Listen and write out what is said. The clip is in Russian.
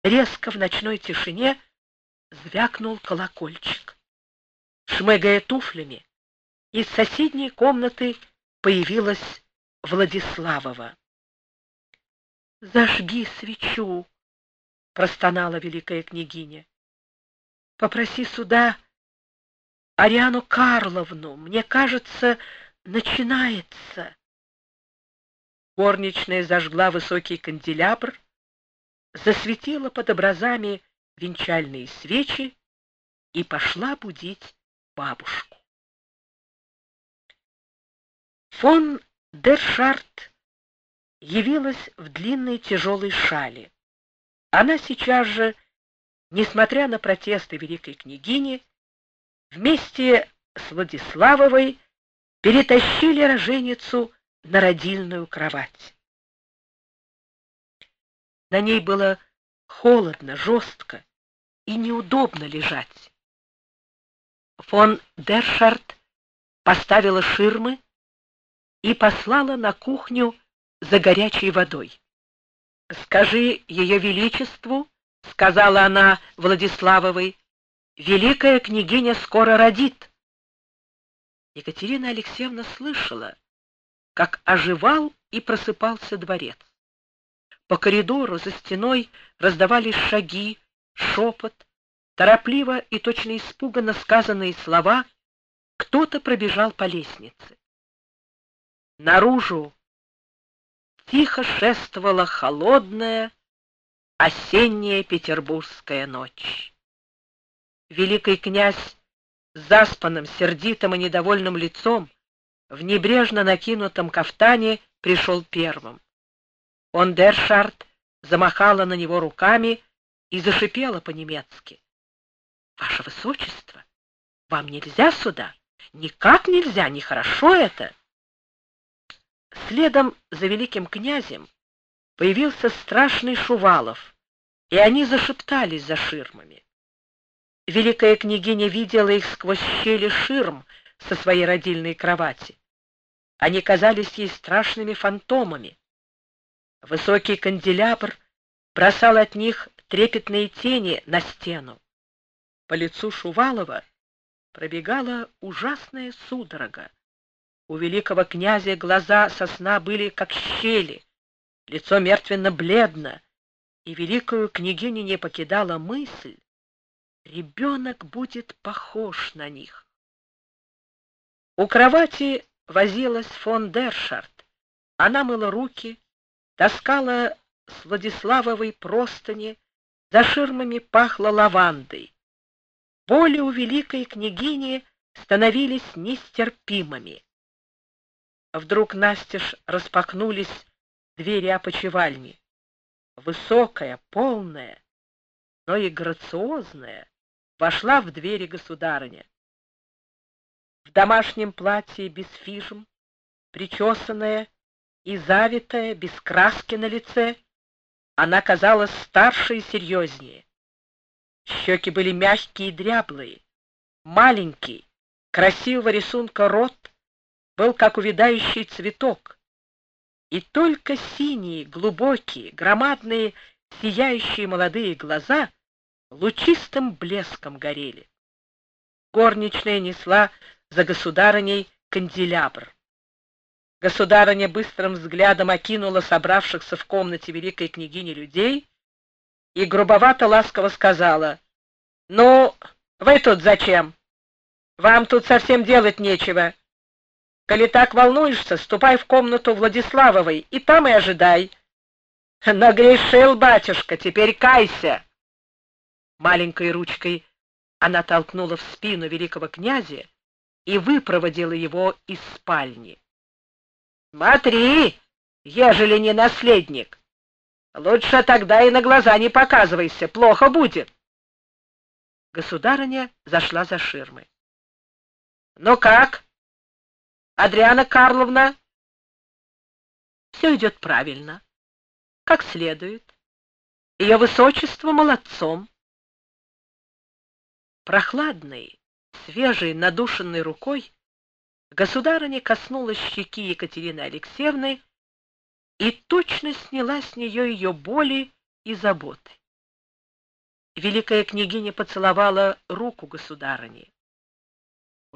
Резко в ночной тишине звякнул колокольчик. Шмыгая туфлями, из соседней комнаты появилась Владиславова. «Зажги свечу!» — простонала великая княгиня. «Попроси сюда Ариану Карловну. Мне кажется, начинается». Горничная зажгла высокий канделябр, засветила под образами венчальные свечи и пошла будить бабушку. Фон дер Шарт явилась в длинной тяжелой шали. Она сейчас же, несмотря на протесты великой княгини, вместе с Владиславовой перетащили роженицу на родильную кровать. На ней было холодно, жестко и неудобно лежать. Фон дер Шарт поставила ширмы и послала на кухню за горячей водой. «Скажи ее величеству, — сказала она Владиславовой, — великая княгиня скоро родит». Екатерина Алексеевна слышала, как оживал и просыпался дворец. По коридору за стеной раздавались шаги, шепот, торопливо и точно испуганно сказанные слова. Кто-то пробежал по лестнице. Наружу тихо шествовала холодная осенняя петербургская ночь. Великий князь с заспанным, сердитым и недовольным лицом в небрежно накинутом кафтане пришел первым. Фон дер Шарт замахала на него руками и зашипела по-немецки: «Ваше высочество, вам нельзя сюда, никак нельзя, нехорошо это». Следом за великим князем появился страшный Шувалов, и они зашептались за ширмами. Великая княгиня видела их сквозь щели ширм со своей родильной кровати. Они казались ей страшными фантомами. Высокий канделябр бросал от них трепетные тени на стену. По лицу Шувалова пробегала ужасная судорога. У великого князя глаза со сна были как щели, лицо мертвенно-бледно, и великую княгиню не покидала мысль: ребенок будет похож на них. У кровати возилась фон дер Шарт. Она мыла руки, таскала с Владиславовой простыни, за ширмами пахло лавандой. Боли у великой княгини становились нестерпимыми. Вдруг настежь распахнулись двери опочивальни. Высокая, полная, но и грациозная вошла в двери государыня. В домашнем платье без фижм, причесанная и завитая, без краски на лице, она казалась старше и серьезнее. Щеки были мягкие и дряблые, маленький, красивого рисунка рот был как увядающий цветок, и только синие, глубокие, громадные, сияющие молодые глаза лучистым блеском горели. Горничная несла за государыней канделябр. Государыня быстрым взглядом окинула собравшихся в комнате великой княгини людей и грубовато-ласково сказала: «Ну, вы тут зачем? Вам тут совсем делать нечего. Коли так волнуешься, ступай в комнату Владиславовой и там и ожидай. Нагрешил, батюшка, теперь кайся». Маленькой ручкой она толкнула в спину великого князя и выпроводила его из спальни. «Смотри, ежели не наследник, лучше тогда и на глаза не показывайся, плохо будет». Государыня зашла за ширмы. «Ну как, Адриана Карловна?» «Все идет правильно, как следует. Ее высочество молодцом». Прохладной, свежей, надушенной рукой государыня коснулась щеки Екатерины Алексеевны и точно сняла с нее ее боли и заботы. Великая княгиня поцеловала руку государыни.